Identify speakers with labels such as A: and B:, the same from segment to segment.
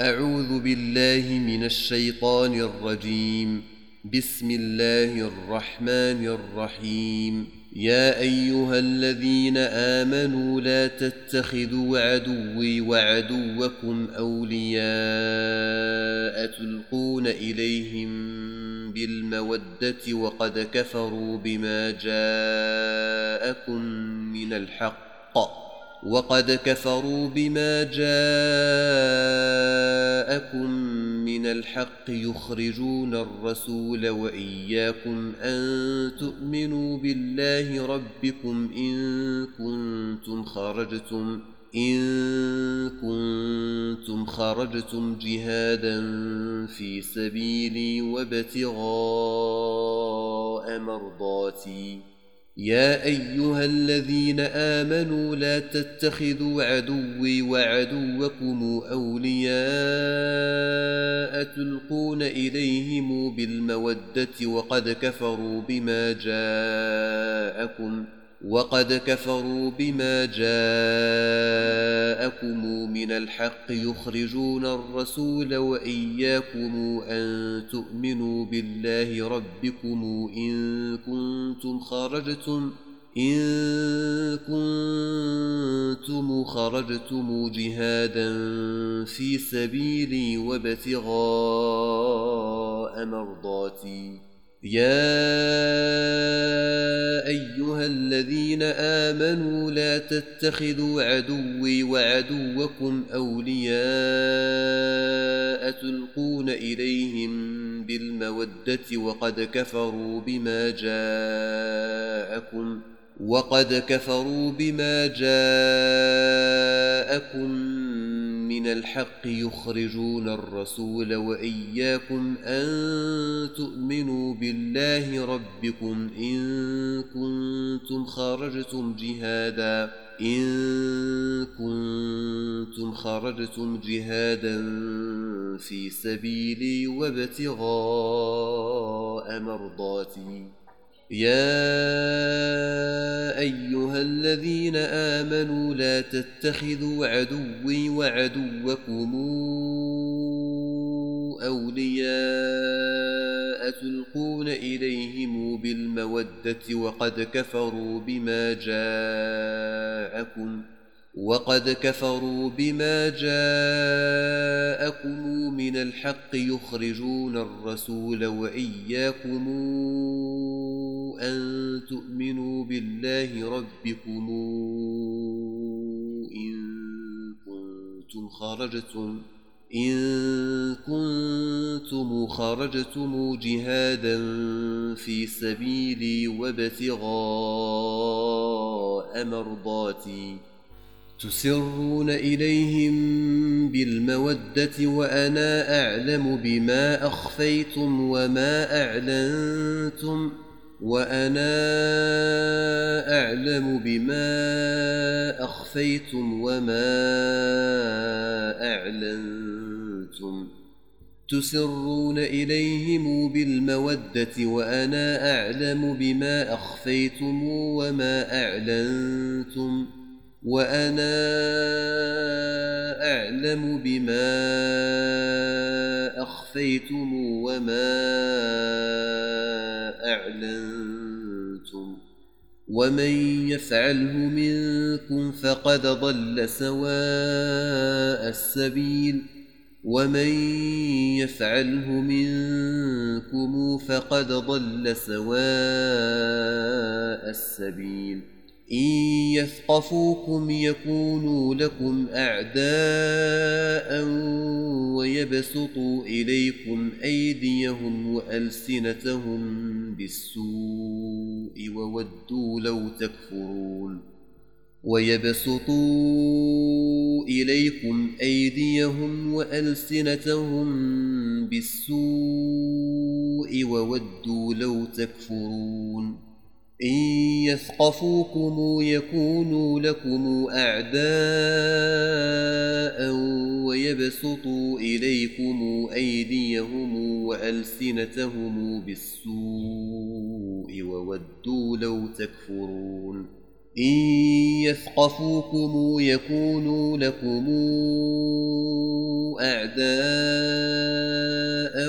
A: أعوذ بالله من الشيطان الرجيم. بسم الله الرحمن الرحيم. يا أيها الذين آمنوا لا تتخذوا عدوي وعدوكم أولياء تلقون إليهم بالمودة وقد كفروا بما جاءكم من الحق يخرجون الرسول وإياكم أن تؤمنوا بالله ربكم إن كنتم خرجتم جهادا في سبيلي وابتغاء مرضاتي. يا أيها الذين آمنوا لا تتخذوا عدوي وعدوكم أولياء تلقون إليهم بالمودة وقد كفروا بما جاءكم من الحق يخرجون الرسول وإياكم أن تؤمنوا بالله ربكم إن كنتم خرجتم جهادا في سبيلي وابتغاء مرضاتي. يا أيها الذين آمنوا لا تتخذوا عدوي وعدوكم أولياء تلقون إليهم بالمودة وقد كفروا بما جاءكم من الحق يخرجون الرسول وإياكم أن تؤمنوا بالله ربكم إن كنتم خرجتم جهادا في سبيلي وابتغاء مرضاتي. يا أيها الذين آمنوا لا تتخذوا عدوي وعدوكم أولياء تلقون إليهم بالمودة وقد كفروا بما جاءكم من الحق يخرجون الرسول وإياكم أن تؤمنوا بالله ربكم إن كنتم خرجتم جهادا في سبيلي وابتغاء مرضاتي تسرون إليهم بالمودة وأنا أعلم بما أخفيتم وما أعلنتم تسرون إليهم بالمودة وأنا أعلم بما أخفيتم وما أعلنتم ومن يفعله منكم فقد ضل سواء السبيل. إن يثقفوكم يكونوا لكم أعداء ويبسطوا إليكم أيديهم وألسنتهم بالسوء وودوا لو تكفرون. إن يثقفوكم يكونوا لكم أعداء ويبسطوا إليكم أيديهم وألسنتهم بالسوء وودوا لو تكفرون. إن يثقفوكم يكونوا لكم أعداء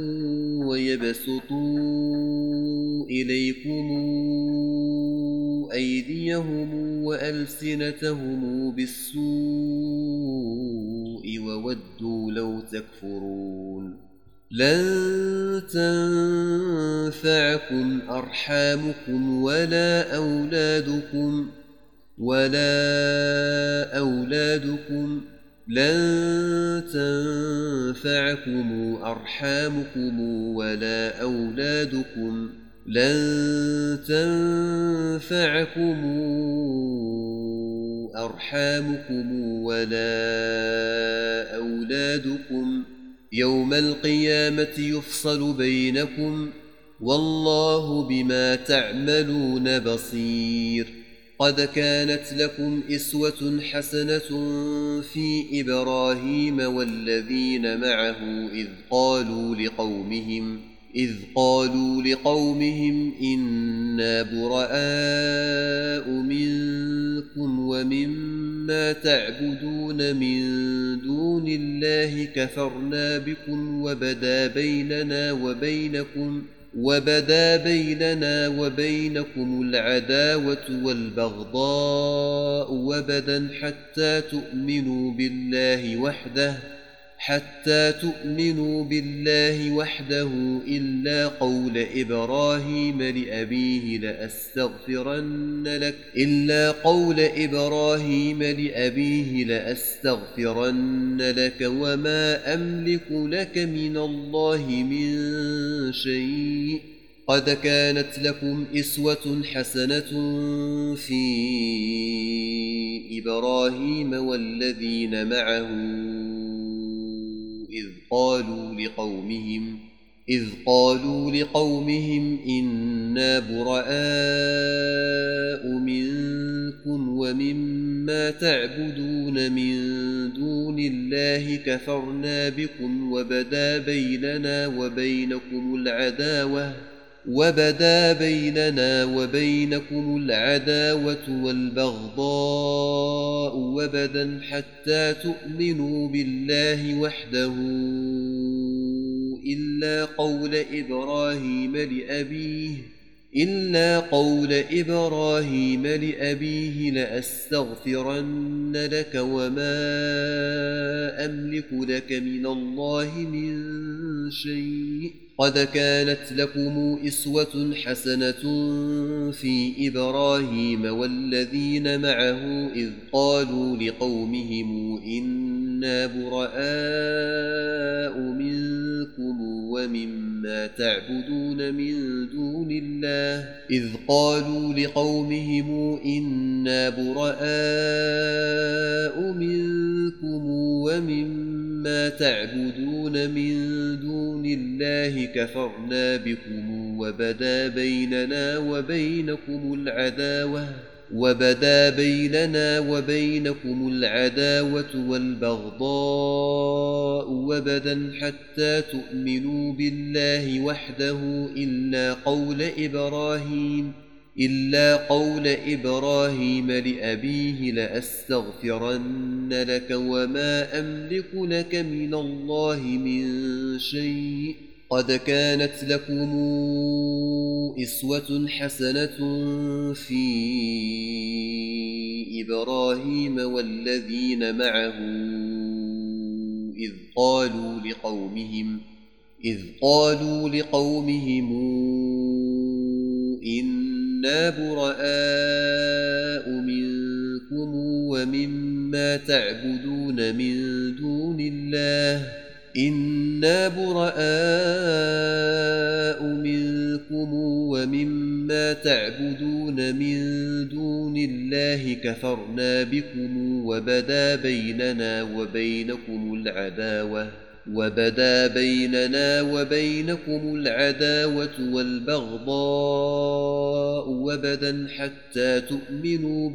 A: ويبسطوا إليكم أيديهم وألسنتهم بالسوء وودوا لو تكفرون لن تنفعكم أرحامكم ولا أولادكم لن تنفعكم أرحامكم ولا أولادكم يوم القيامة يفصل بينكم والله بما تعملون بصير قد كانت لكم أسوة حسنة في إبراهيم والذين معه إذ قالوا لقومهم إنا براء منكم ومما تعبدون من دون الله كفرنا بكم وبدا بيننا وبينكم العداوة والبغضاء وبدا حتى تؤمنوا بالله وحده إلا قول إبراهيم لأبيه لأستغفرن لك وما أملك لك من الله من شيء قد كانت لكم أسوة حسنة في إبراهيم والذين معه إذ قالوا لقومهم إنا براء منكم ومما تعبدون من دون الله كفرنا بكم وبدا بيننا وبينكم العداوة والبغضاء وبدا حتى تؤمنوا بالله وحده إلا قول إبراهيم لأبيه لأستغفرن لك وما أملك لك من الله من شيء قد كانت لكم أسوة حسنة في إبراهيم والذين معه إذ قالوا لقومهم إنا براء منكم ومما تعبدون من دون الله كفرنا بكم وبدا بيننا وبينكم العداوة والبغضاء وبدا حتى تؤمنوا بالله وحده إلا قول إبراهيم لأبيه لأستغفرن لك وما أملك لك من الله من شيء قد كانت لكم أسوة حسنة في إبراهيم والذين معه إذ قالوا لقومهم إنا براء منكم ومما تعبدون من دون الله كفرنا بكم وبدا بيننا وبينكم العداوة والبغضاء وبدا حتى تؤمنوا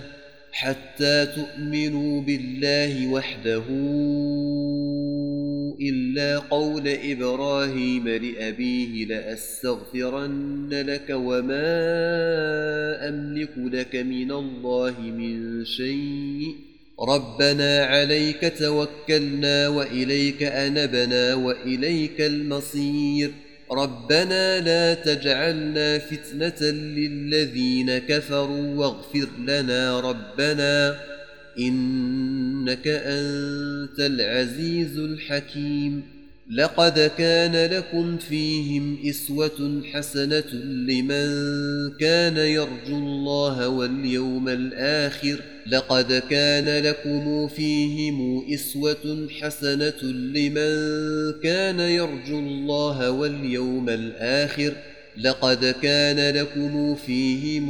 A: بالله وحده إلا قول إبراهيم لأبيه لأستغفرن لك وما أملك لك من الله من شيء ربنا عليك توكلنا وإليك أنبنا وإليك المصير ربنا لا تجعلنا فتنة للذين كفروا واغفر لنا ربنا إنك أنت العزيز الحكيم لقد كان لكم فيهم إسوة حسنة لمن كان يرجو الله واليوم الآخر لقد كان لكم فيهم إسوة حسنة لمن كان يرجو الله واليوم الآخر لقد كان لكم فيهم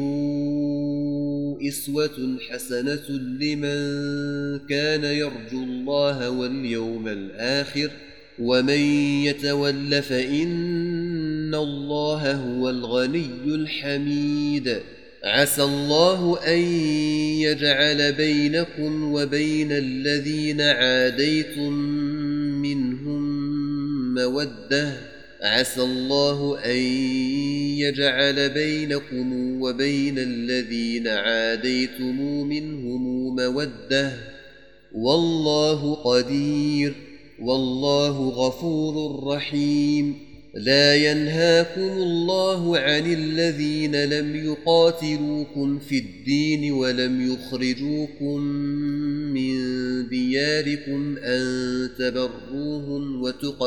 A: إسوة حسنة لمن كان يرجو الله واليوم الآخر ومن يتول فإن الله هو الغني الحميد عسى الله أن يجعل بينكم وبين الذين عاديتم منهم مودة عسى الله أن يجعل بينكم وبين الذين عاديتم منهم مودة والله قدير والله غفور رحيم لا ينهاكم الله عن الذين لم يقاتلوكم في الدين ولم يخرجوكم من دياركم أن تبروهم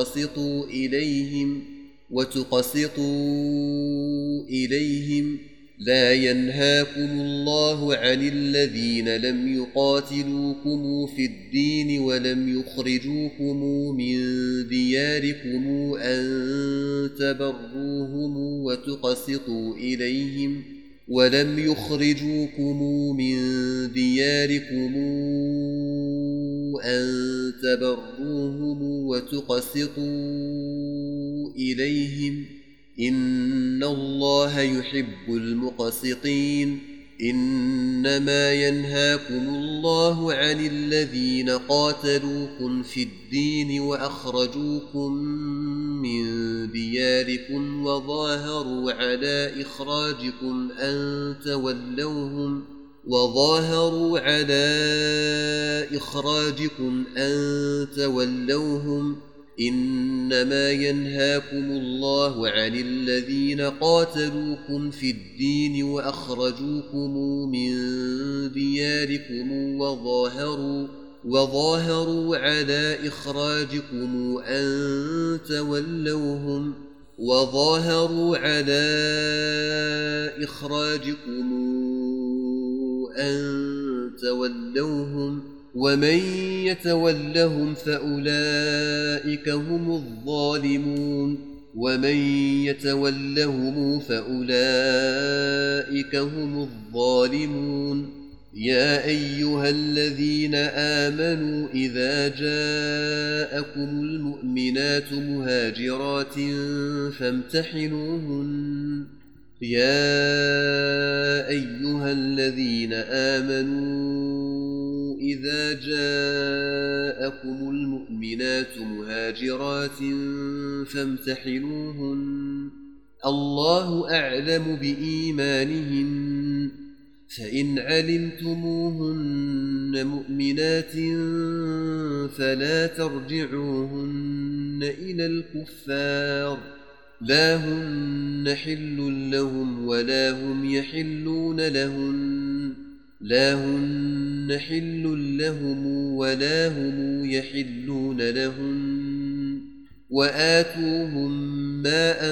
A: وتقسطوا إليهم لا ينهاكم الله عن الذين لم يقاتلوكم في الدين ولم يخرجوكم من دياركم أن تبروهم وتقسطوا إليهم ولم يخرجوكم من دياركم أن تبروهم وتقسطوا إليهم إن الله يحب المقسطين إنما ينهاكم الله عن الذين قاتلوكم في الدين وأخرجوكم من دياركم وظاهروا على إخراجكم أن تولوهم إنما ينهاكم الله عن الذين قاتلوكم في الدين وأخرجوكم من دياركم وظاهروا على إخراجكم أن تولوهم ومن يتولهم فأولئك هم الظالمون يا أيها الذين آمنوا إذا جاءكم المؤمنات مهاجرات فامتحنوهن إذا جاءكم المؤمنات مهاجرات فامتحنوهن الله أعلم بإيمانهن فإن علمتموهن مؤمنات فلا ترجعوهن إلى الكفار لا هن حل لهم ولا هم يحلون لهن وآتوهم ما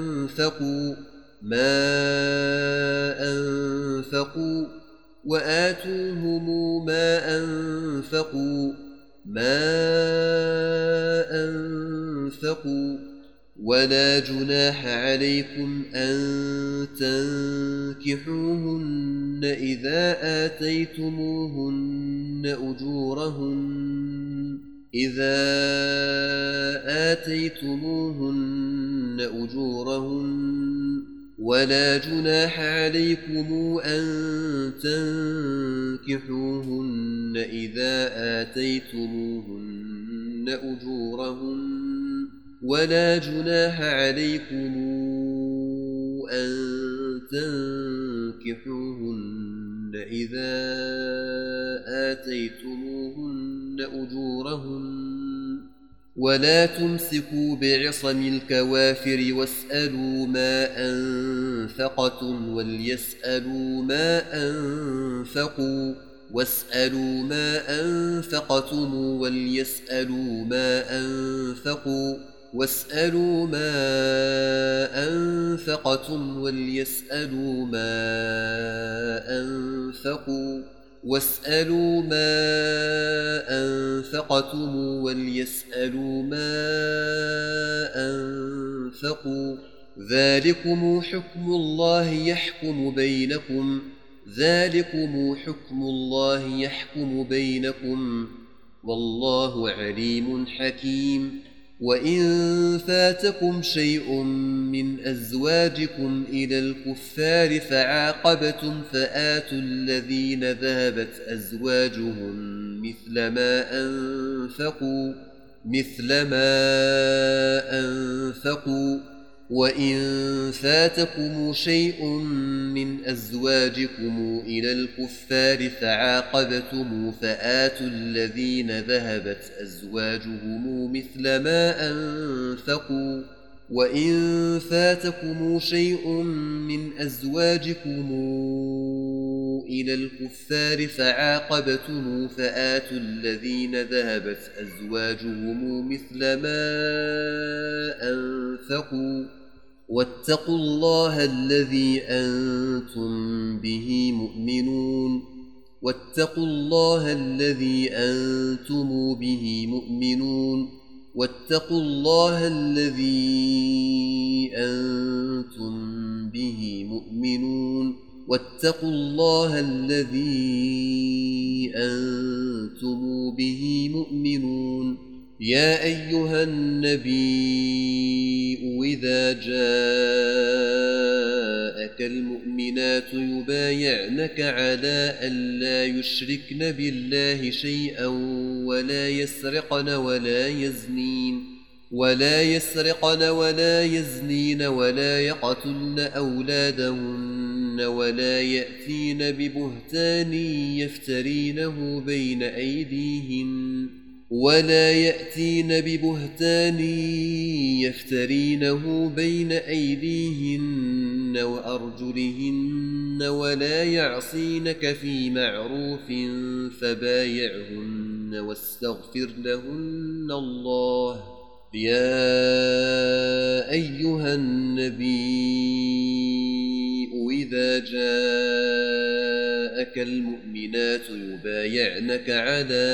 A: أنفقوا ولا جناح عليكم أن تنكحوهن إذا آتيتموهن أجورهن ولا جناح عليكم أن تنكحوهن إذا آتيتموهن أجورهن ولا جناح عليكم أن تنكحوهن إذا آتيتموهن أجورهن ولا تمسكوا بعصم الكوافر واسألوا ما أنفقتم وليسألوا ما أنفقوا وليسألوا ما أنفقوا واسألوا ما أنفقتم وليسألوا ما أنفقوا واسألوا ما أنفقتم وليسألوا ما أنفقوا ذلكم حكم الله يحكم بينكم والله عليم حكيم وإن فاتكم شيء من أزواجكم إلى الكفار فعاقبتم فآتوا الذين ذهبت أزواجهم مثل ما أنفقوا وإن فاتكم شيء من أزواجكم إلى الكفار فعاقبتم فآتوا الذين ذهبت أزواجهم مثل ما أنفقوا وإن فاتكم شيء من أزواجكم إلى الكفار فعاقبتم فآتوا الذين ذهبت أزواجهم مثل ما أنفقوا واتقوا الله الذي أنتم به مؤمنون واتقوا الله الذي أنتم به مؤمنون واتقوا الله الذي أنتم به مؤمنون واتقوا الله الذي أنتم به مؤمنون يا أيها النبي إذا جاءك المؤمنات يبايعنك على أن لا يشركن بالله شيئا ولا يسرقن ولا يزنين ولا يقتلن أولادهن ولا يأتين ببهتان يفترينه بين أيديهن وأرجلهن ولا يعصينك في معروف فبايعهن واستغفر لهن الله يا أيها النبي إذا جاءك المؤمنات يبايعنك على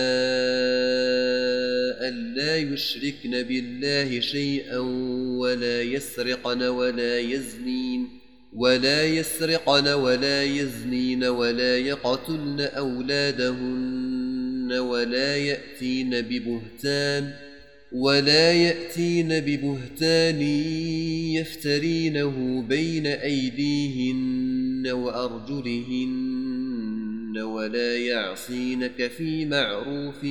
A: أن لا يشركن بالله شيئا ولا يسرقن ولا يزنين ولا يقتلن أولادهن ولا يأتين ببهتان يفترينه بين أيديهن وأرجلهن ولا يعصينك في معروف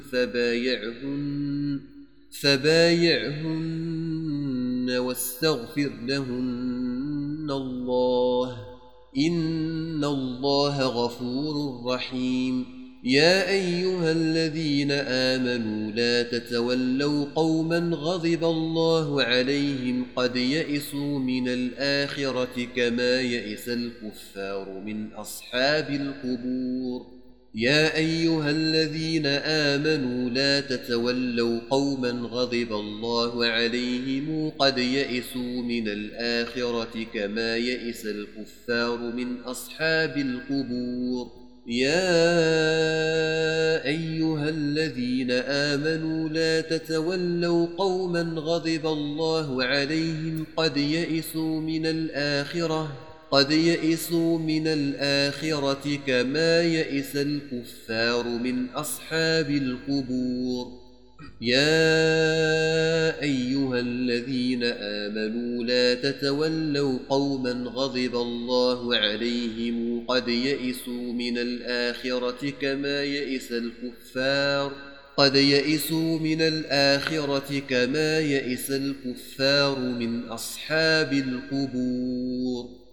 A: فبايعهن واستغفر لهن الله إن الله غفور رحيم يا أيها الذين آمنوا لا تتولوا قوما غضب الله عليهم قد يئسوا من الآخرة كما يئس الكفار من أصحاب القبور يا أيها الذين آمنوا لا تتولوا قوما غضب الله عليهم قد يئسوا من الآخرة كما يئس الكفار من أصحاب القبور يا أيها الذين آمنوا لا تتولوا قوما غضب الله عليهم قد يئسوا من الآخرة كما يئس الكفار من أصحاب القبور يا أيها الذين آمنوا لا تتولوا قوما غضب الله عليهم قد يئسوا من الآخرة كما يئس الكفار قد يئسوا من الآخرة كما يئس الكفار من أصحاب القبور